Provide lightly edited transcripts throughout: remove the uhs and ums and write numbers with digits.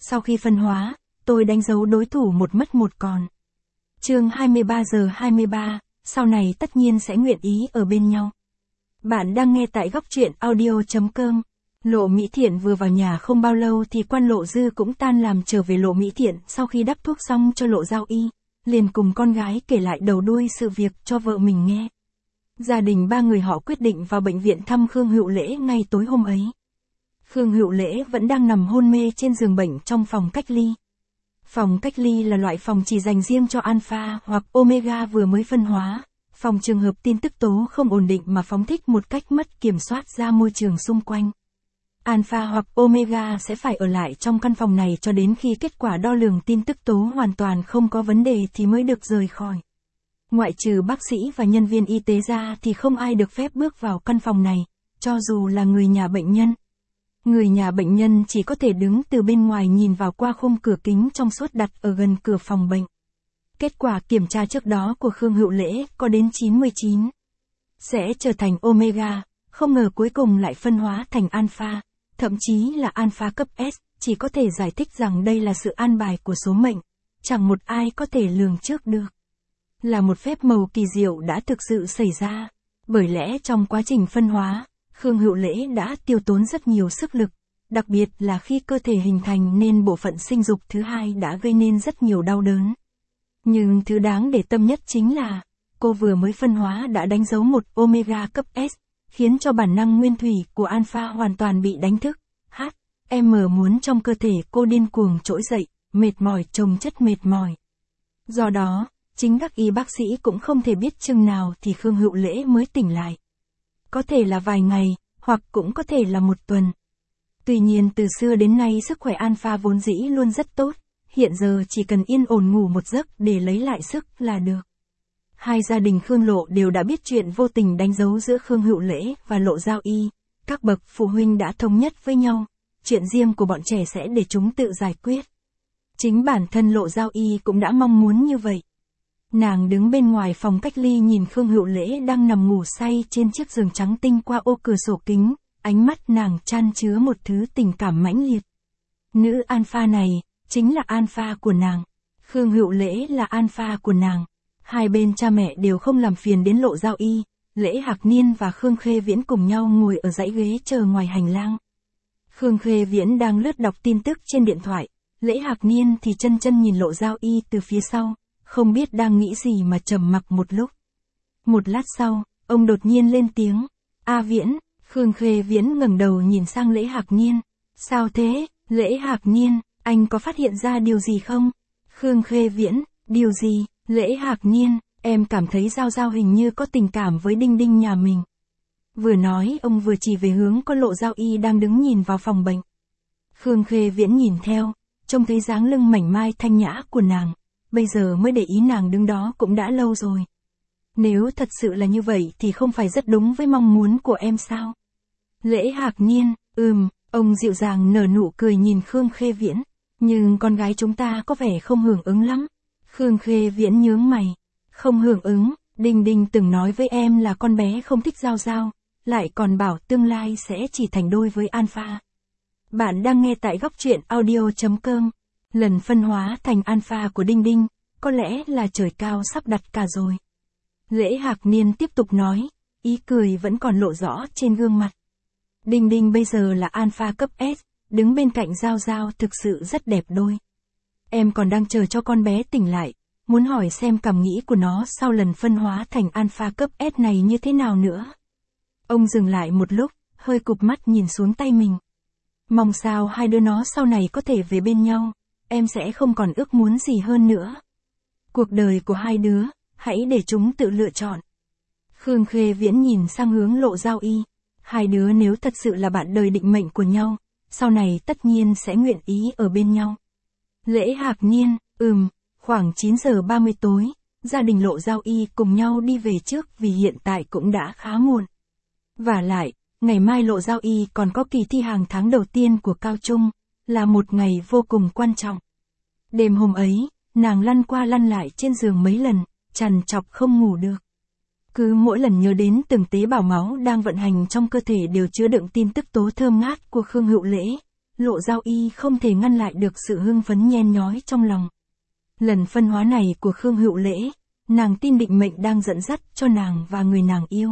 Sau khi phân hóa, tôi đánh dấu đối thủ một mất một còn. Chương 23 giờ 23, sau này tất nhiên sẽ nguyện ý ở bên nhau. Bạn đang nghe tại góc truyện audio.com. Lộ Mỹ Thiện vừa vào nhà không bao lâu thì quan Lộ Dư cũng tan làm trở về. Lộ Mỹ Thiện sau khi đắp thuốc xong cho Lộ Giao Y, liền cùng con gái kể lại đầu đuôi sự việc cho vợ mình nghe. Gia đình ba người họ quyết định vào bệnh viện thăm Khương Hữu Lễ ngay tối hôm ấy. Khương Hữu Lễ vẫn đang nằm hôn mê trên giường bệnh trong phòng cách ly. Phòng cách ly là loại phòng chỉ dành riêng cho alpha hoặc omega vừa mới phân hóa, phòng trường hợp tin tức tố không ổn định mà phóng thích một cách mất kiểm soát ra môi trường xung quanh. Alpha hoặc omega sẽ phải ở lại trong căn phòng này cho đến khi kết quả đo lường tin tức tố hoàn toàn không có vấn đề thì mới được rời khỏi. Ngoại trừ bác sĩ và nhân viên y tế ra thì không ai được phép bước vào căn phòng này, cho dù là người nhà bệnh nhân. Người nhà bệnh nhân chỉ có thể đứng từ bên ngoài nhìn vào qua khung cửa kính trong suốt đặt ở gần cửa phòng bệnh. Kết quả kiểm tra trước đó của Khương Hữu Lễ có đến 99. Sẽ trở thành omega, không ngờ cuối cùng lại phân hóa thành alpha, thậm chí là alpha cấp S, chỉ có thể giải thích rằng đây là sự an bài của số mệnh, chẳng một ai có thể lường trước được. Là một phép màu kỳ diệu đã thực sự xảy ra, bởi lẽ trong quá trình phân hóa, Khương Hữu Lễ đã tiêu tốn rất nhiều sức lực, đặc biệt là khi cơ thể hình thành nên bộ phận sinh dục thứ hai đã gây nên rất nhiều đau đớn. Nhưng thứ đáng để tâm nhất chính là, cô vừa mới phân hóa đã đánh dấu một omega cấp S, khiến cho bản năng nguyên thủy của alpha hoàn toàn bị đánh thức. Muốn trong cơ thể cô điên cuồng trỗi dậy, mệt mỏi chồng chất mệt mỏi. Do đó, chính các y bác sĩ cũng không thể biết chừng nào thì Khương Hữu Lễ mới tỉnh lại. Có thể là vài ngày, hoặc cũng có thể là một tuần. Tuy nhiên từ xưa đến nay sức khỏe alpha vốn dĩ luôn rất tốt, hiện giờ chỉ cần yên ổn ngủ một giấc để lấy lại sức là được. Hai gia đình Khương Lộ đều đã biết chuyện vô tình đánh dấu giữa Khương Hữu Lễ và Lộ Giao Y, các bậc phụ huynh đã thống nhất với nhau, chuyện riêng của bọn trẻ sẽ để chúng tự giải quyết. Chính bản thân Lộ Giao Y cũng đã mong muốn như vậy. Nàng đứng bên ngoài phòng cách ly nhìn Khương Hữu Lễ đang nằm ngủ say trên chiếc giường trắng tinh qua ô cửa sổ kính, ánh mắt nàng chan chứa một thứ tình cảm mãnh liệt. Nữ alpha này, chính là alpha của nàng. Khương Hữu Lễ là alpha của nàng. Hai bên cha mẹ đều không làm phiền đến Lộ Giao Y, Lễ Hạc Niên và Khương Khê Viễn cùng nhau ngồi ở dãy ghế chờ ngoài hành lang. Khương Khê Viễn đang lướt đọc tin tức trên điện thoại, Lễ Hạc Niên thì chân nhìn Lộ Giao Y từ phía sau, không biết đang nghĩ gì mà trầm mặc một lúc. Một lát sau, ông đột nhiên lên tiếng, "A Viễn." Khương Khê Viễn ngẩng đầu nhìn sang Lễ Hạc Niên. "Sao thế, Lễ Hạc Niên, anh có phát hiện ra điều gì không?" Khương Khê Viễn, "Điều gì?" Lễ Hạc Niên, "Em cảm thấy Giao Giao hình như có tình cảm với Đinh Đinh nhà mình." Vừa nói ông vừa chỉ về hướng có Lộ Giao Y đang đứng nhìn vào phòng bệnh. Khương Khê Viễn nhìn theo, trông thấy dáng lưng mảnh mai thanh nhã của nàng, bây giờ mới để ý nàng đứng đó cũng đã lâu rồi. Nếu thật sự là như vậy thì không phải rất đúng với mong muốn của em sao? Lễ Hạc Niên, ông dịu dàng nở nụ cười nhìn Khương Khê Viễn, "Nhưng con gái chúng ta có vẻ không hưởng ứng lắm." Khương Khê Viễn nhướng mày, "Không hưởng ứng, Đinh Đinh từng nói với em là con bé không thích Giao Giao, lại còn bảo tương lai sẽ chỉ thành đôi với alpha." Bạn đang nghe tại góc truyện audio.com. Lần phân hóa thành alpha của Đinh Đinh, có lẽ là trời cao sắp đặt cả rồi. Lễ Hạc Niên tiếp tục nói, ý cười vẫn còn lộ rõ trên gương mặt. Đinh Đinh bây giờ là alpha cấp S, đứng bên cạnh Giao Giao thực sự rất đẹp đôi. Em còn đang chờ cho con bé tỉnh lại, muốn hỏi xem cảm nghĩ của nó sau lần phân hóa thành alpha cấp S này như thế nào nữa. Ông dừng lại một lúc, hơi cụp mắt nhìn xuống tay mình. Mong sao hai đứa nó sau này có thể về bên nhau, em sẽ không còn ước muốn gì hơn nữa. Cuộc đời của hai đứa, hãy để chúng tự lựa chọn. Khương Khê Viễn nhìn sang hướng Lộ Giao Y, hai đứa nếu thật sự là bạn đời định mệnh của nhau, sau này tất nhiên sẽ nguyện ý ở bên nhau. Lễ Hạc Niên, khoảng 9 giờ 30 tối, gia đình Lộ Giao Y cùng nhau đi về trước vì hiện tại cũng đã khá muộn. Vả lại, ngày mai Lộ Giao Y còn có kỳ thi hàng tháng đầu tiên của cao trung, là một ngày vô cùng quan trọng. Đêm hôm ấy, nàng lăn qua lăn lại trên giường mấy lần, trằn trọc không ngủ được. Cứ mỗi lần nhớ đến từng tế bào máu đang vận hành trong cơ thể đều chứa đựng tin tức tố thơm ngát của Khương Hữu Lễ, Lộ Giao Y không thể ngăn lại được sự hưng phấn nhen nhói trong lòng. Lần phân hóa này của Khương Hữu Lễ, nàng tin định mệnh đang dẫn dắt cho nàng và người nàng yêu.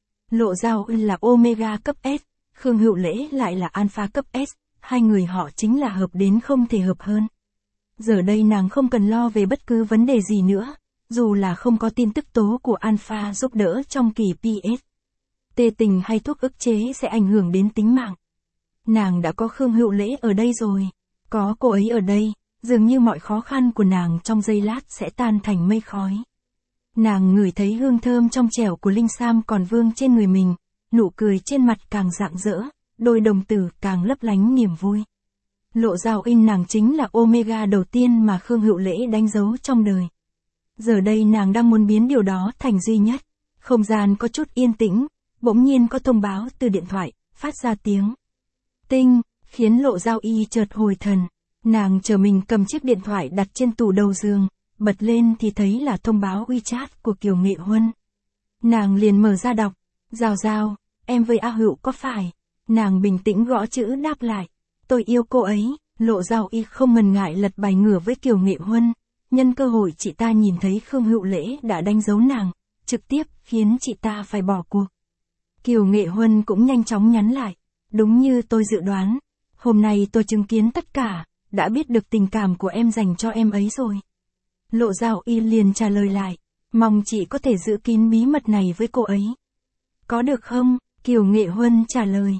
Lộ Giao Y là Omega cấp S, Khương Hữu Lễ lại là Alpha cấp S, hai người họ chính là hợp đến không thể hợp hơn. Giờ đây nàng không cần lo về bất cứ vấn đề gì nữa, dù là không có tin tức tố của Alpha giúp đỡ trong kỳ PS. Tê tình hay thuốc ức chế sẽ ảnh hưởng đến tính mạng. Nàng đã có Khương Hữu Lễ ở đây rồi, có cô ấy ở đây, dường như mọi khó khăn của nàng trong giây lát sẽ tan thành mây khói. Nàng ngửi thấy hương thơm trong trẻo của Linh Sam còn vương trên người mình, nụ cười trên mặt càng rạng rỡ, đôi đồng tử càng lấp lánh niềm vui. Lộ Giao Y nàng chính là Omega đầu tiên mà Khương Hữu Lễ đánh dấu trong đời. Giờ đây nàng đang muốn biến điều đó thành duy nhất. Không gian có chút yên tĩnh, bỗng nhiên có thông báo từ điện thoại, phát ra tiếng tinh, khiến Lộ Giao Y chợt hồi thần. Nàng chờ mình cầm chiếc điện thoại đặt trên tủ đầu giường, bật lên thì thấy là thông báo WeChat của Kiều Nghệ Huân. Nàng liền mở ra đọc, Giao Giao, em với A Hữu có phải? Nàng bình tĩnh gõ chữ đáp lại, tôi yêu cô ấy. Lộ Giao Y không ngần ngại lật bài ngửa với Kiều Nghệ Huân. Nhân cơ hội chị ta nhìn thấy Khương Hữu Lễ đã đánh dấu nàng, trực tiếp khiến chị ta phải bỏ cuộc. Kiều Nghệ Huân cũng nhanh chóng nhắn lại, đúng như tôi dự đoán, hôm nay tôi chứng kiến tất cả, đã biết được tình cảm của em dành cho em ấy rồi. Lộ Giao Y liền trả lời lại, mong chị có thể giữ kín bí mật này với cô ấy. Có được không? Kiều Nghệ Huân trả lời,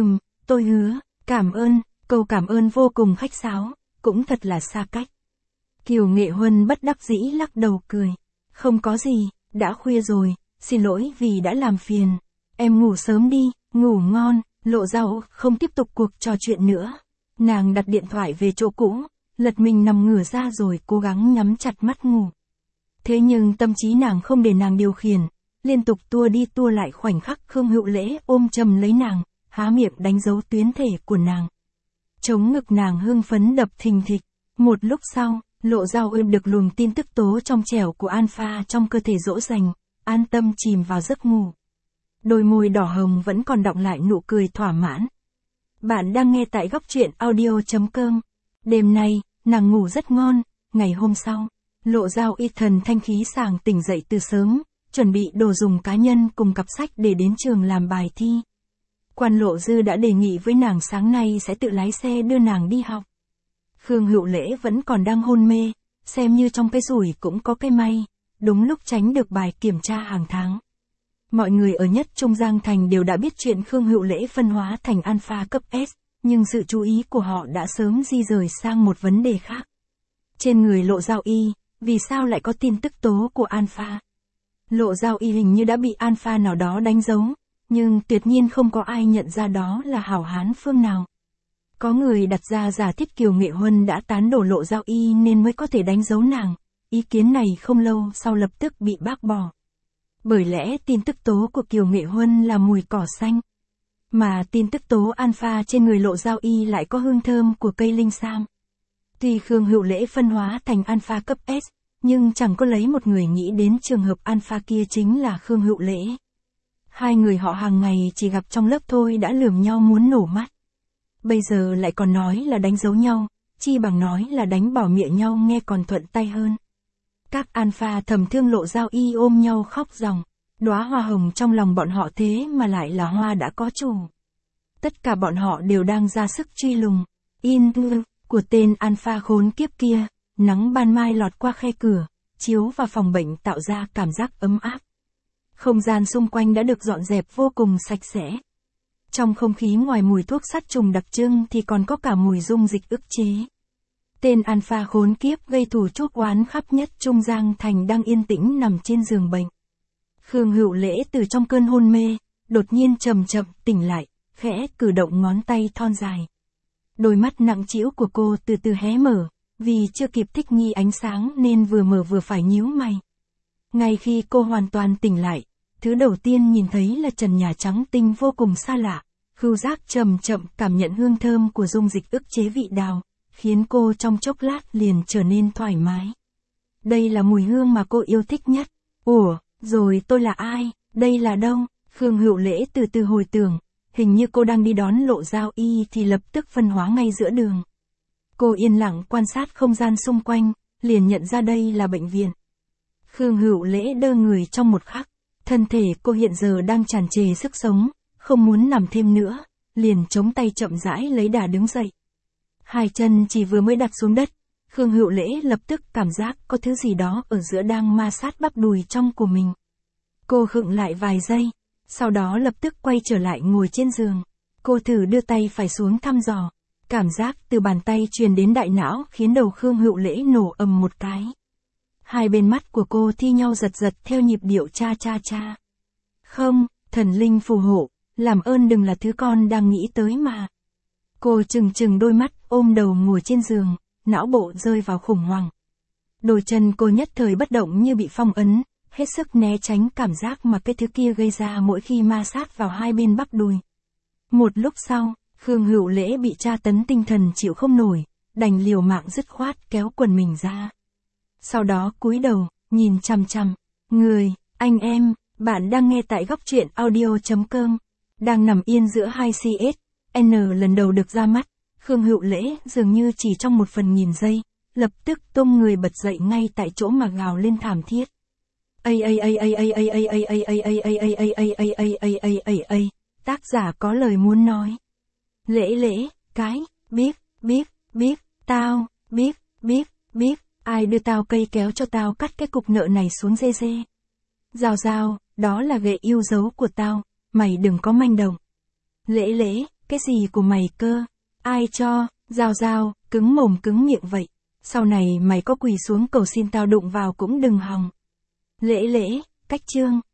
tôi hứa, cảm ơn. Câu cảm ơn vô cùng khách sáo, cũng thật là xa cách. Kiều Nghệ Huân bất đắc dĩ lắc đầu cười. Không có gì, đã khuya rồi, xin lỗi vì đã làm phiền. Em ngủ sớm đi, ngủ ngon. Lộ Giao không tiếp tục cuộc trò chuyện nữa. Nàng đặt điện thoại về chỗ cũ, lật mình nằm ngửa ra rồi cố gắng nhắm chặt mắt ngủ. Thế nhưng tâm trí nàng không để nàng điều khiển, liên tục tua đi tua lại khoảnh khắc Khương Hữu Lễ ôm chầm lấy nàng, há miệng đánh dấu tuyến thể của nàng. Chống ngực nàng hưng phấn đập thình thịch. Một lúc sau, Lộ Giao Y được luồng tin tức tố trong trẻo của Alpha trong cơ thể dỗ dành, an tâm chìm vào giấc ngủ. Đôi môi đỏ hồng vẫn còn đọng lại nụ cười thỏa mãn. Bạn đang nghe tại góc truyện audio.com. Đêm nay, nàng ngủ rất ngon. Ngày hôm sau, Lộ Giao Y thần thanh khí sảng tỉnh dậy từ sớm, chuẩn bị đồ dùng cá nhân cùng cặp sách để đến trường làm bài thi. Quan Lộ Dư đã đề nghị với nàng sáng nay sẽ tự lái xe đưa nàng đi học. Khương Hữu Lễ vẫn còn đang hôn mê, xem như trong cái rủi cũng có cái may, đúng lúc tránh được bài kiểm tra hàng tháng. Mọi người ở Nhất Trung Giang Thành đều đã biết chuyện Khương Hữu Lễ phân hóa thành Alpha cấp S, nhưng sự chú ý của họ đã sớm di rời sang một vấn đề khác. Trên người Lộ Giao Y, vì sao lại có tin tức tố của Alpha? Lộ Giao Y hình như đã bị Alpha nào đó đánh dấu, nhưng tuyệt nhiên không có ai nhận ra đó là hảo hán phương nào. Có người đặt ra giả thiết Kiều Nghệ Huân đã tán đổ Lộ Giao Y nên mới có thể đánh dấu nàng. Ý kiến này không lâu sau lập tức bị bác bỏ. Bởi lẽ tin tức tố của Kiều Nghệ Huân là mùi cỏ xanh, mà tin tức tố Alpha trên người Lộ Giao Y lại có hương thơm của cây linh sam. Tuy Khương Hữu Lễ phân hóa thành Alpha cấp S, nhưng chẳng có lấy một người nghĩ đến trường hợp Alpha kia chính là Khương Hữu Lễ. Hai người họ hàng ngày chỉ gặp trong lớp thôi đã lườm nhau muốn nổ mắt. Bây giờ lại còn nói là đánh dấu nhau, chi bằng nói là đánh bỏ miệng nhau nghe còn thuận tay hơn. Các Alpha thầm thương Lộ Giao Y ôm nhau khóc ròng, đóa hoa hồng trong lòng bọn họ thế mà lại là hoa đã có chủ. Tất cả bọn họ đều đang ra sức truy lùng, của tên Alpha khốn kiếp kia. Nắng ban mai lọt qua khe cửa, chiếu vào phòng bệnh tạo ra cảm giác ấm áp. Không gian xung quanh đã được dọn dẹp vô cùng sạch sẽ. Trong không khí ngoài mùi thuốc sát trùng đặc trưng thì còn có cả mùi dung dịch ức chế. Tên Alpha khốn kiếp gây thù chuốc oán khắp Nhất Trung Giang Thành đang yên tĩnh nằm trên giường bệnh. Khương Hữu Lễ từ trong cơn hôn mê, đột nhiên chậm chậm tỉnh lại, khẽ cử động ngón tay thon dài. Đôi mắt nặng trĩu của cô từ từ hé mở, vì chưa kịp thích nghi ánh sáng nên vừa mở vừa phải nhíu mày. Ngay khi cô hoàn toàn tỉnh lại, thứ đầu tiên nhìn thấy là trần nhà trắng tinh vô cùng xa lạ. Khứu giác chậm chậm cảm nhận hương thơm của dung dịch ức chế vị đào, khiến cô trong chốc lát liền trở nên thoải mái. Đây là mùi hương mà cô yêu thích nhất. Ủa, rồi tôi là ai? Đây là đâu? Khương Hữu Lễ từ từ hồi tưởng, hình như cô đang đi đón Lộ Giao Y thì lập tức phân hóa ngay giữa đường. Cô yên lặng quan sát không gian xung quanh, liền nhận ra đây là bệnh viện. Khương Hữu Lễ đơ người trong một khắc, thân thể cô hiện giờ đang tràn trề sức sống, không muốn nằm thêm nữa, liền chống tay chậm rãi lấy đà đứng dậy. Hai chân chỉ vừa mới đặt xuống đất, Khương Hữu Lễ lập tức cảm giác có thứ gì đó ở giữa đang ma sát bắp đùi trong của mình. Cô khựng lại vài giây, sau đó lập tức quay trở lại ngồi trên giường. Cô thử đưa tay phải xuống thăm dò, cảm giác từ bàn tay truyền đến đại não khiến đầu Khương Hữu Lễ nổ ầm một cái. Hai bên mắt của cô thi nhau giật giật theo nhịp điệu cha cha cha. Không, thần linh phù hộ, làm ơn đừng là thứ con đang nghĩ tới mà. Cô trừng trừng đôi mắt, ôm đầu ngồi trên giường, não bộ rơi vào khủng hoảng. Đôi chân cô nhất thời bất động như bị phong ấn, hết sức né tránh cảm giác mà cái thứ kia gây ra mỗi khi ma sát vào hai bên bắp đùi. Một lúc sau, Khương Hữu Lễ bị tra tấn tinh thần chịu không nổi, đành liều mạng dứt khoát kéo quần mình ra. Sau đó cúi đầu, nhìn chằm chằm. Người, anh em, bạn đang nghe tại góc truyện audio.com. Đang nằm yên giữa hai CSN lần đầu được ra mắt, Khương Hữu Lễ dường như chỉ trong 1/1000 giây, lập tức tung người bật dậy ngay tại chỗ mà gào lên thảm thiết. Tác giả có lời muốn nói. Lễ, cái, biết, tao, biết, ai đưa tao cây kéo cho tao cắt cái cục nợ này xuống dê. Giao, đó là ghệ yêu dấu của tao, mày đừng có manh động. Lễ, cái gì của mày cơ? Ai cho? Giao, cứng mồm cứng miệng vậy. Sau này mày có quỳ xuống cầu xin tao đụng vào cũng đừng hòng. Lễ, cách chương.